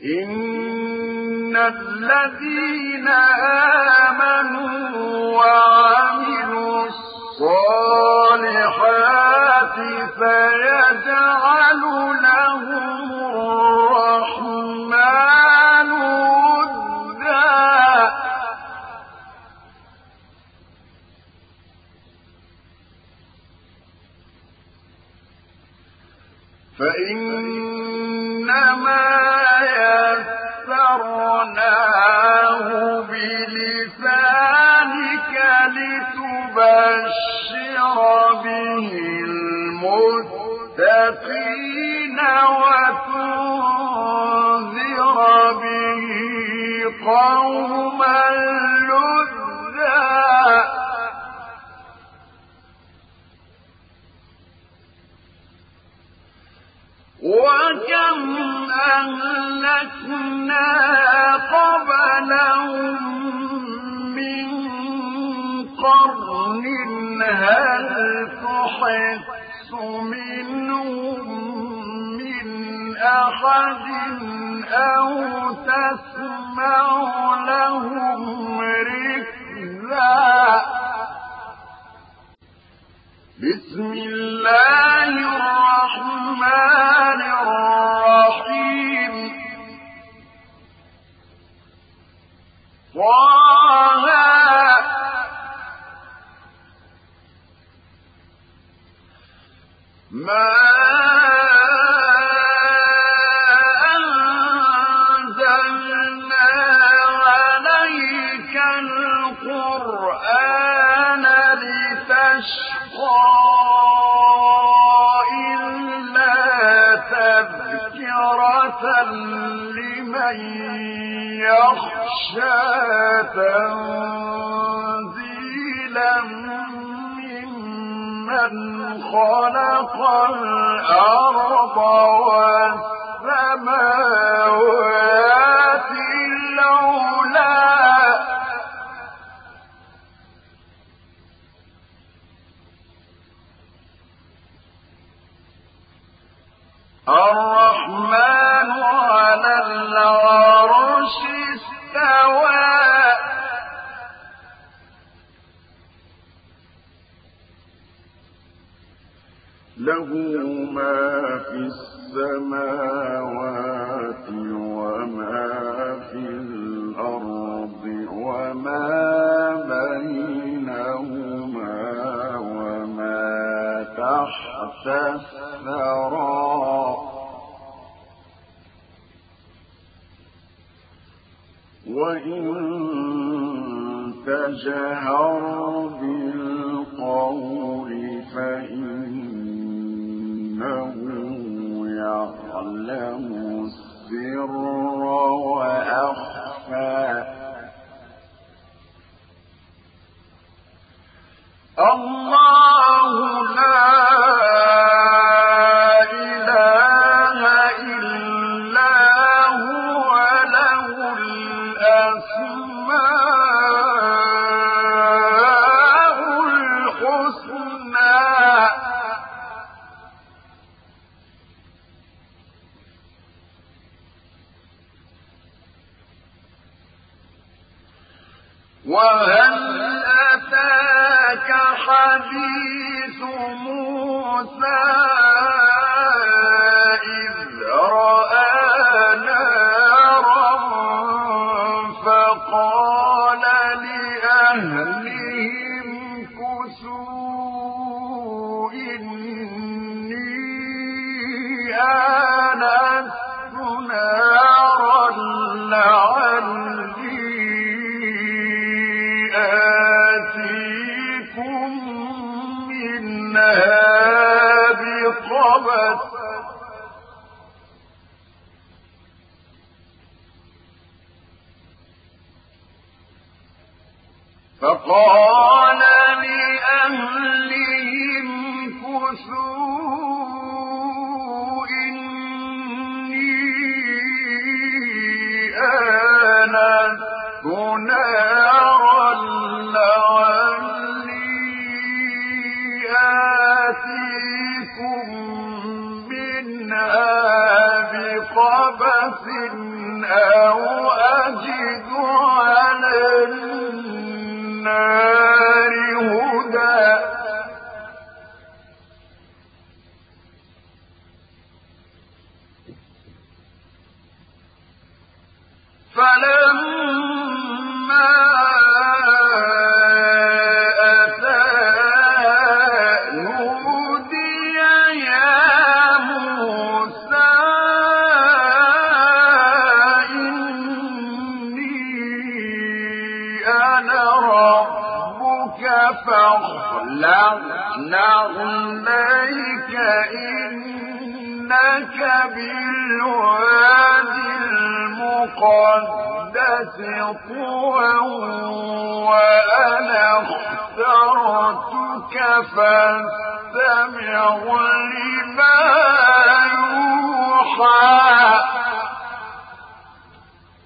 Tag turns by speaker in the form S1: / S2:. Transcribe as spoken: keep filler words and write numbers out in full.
S1: إن الذين آمنوا وعملوا الصالحات سيجعل لهم الرحمن ودا فإنما يسرناه بلسانك لتبشر به المتقين وتنذر به قوما لُدًّا وكم أهلكنا قبلهم من قرن هل تحس منهم من أحد أو تسمع لهم ركزا بسم الله الرحمن الرحيم طه ما أنزلنا عليك القرآن لتشقى إلا تذكرة لمن يخشى تنزيلا ممن خلق الأرض والسماوات العلى الرحمن على العرش استوى له ما في السماوات وما في الأرض وما بينهما وما تحت الثرى وإن تجهر بالقول فإنه يعلم السر وأخفى الله لا إله إلا هو له الأسماء الحسنى وهل أتاك حديث موسى إذ رأى نارا فقال لأهلهم كثوا إني آنست نارا لعلي آتيكم منها بقبس فقال لأهلهم كثوا إني آنست نارا لعلي آتيكم منها بقبس عبس أو أجد على النار هدى فلما أتى نودي يا موسى إني أنا ربك فاخلع نعليك إنك بالوادي المقدس طوى وأنا اخترتك فاستمع لما يوحى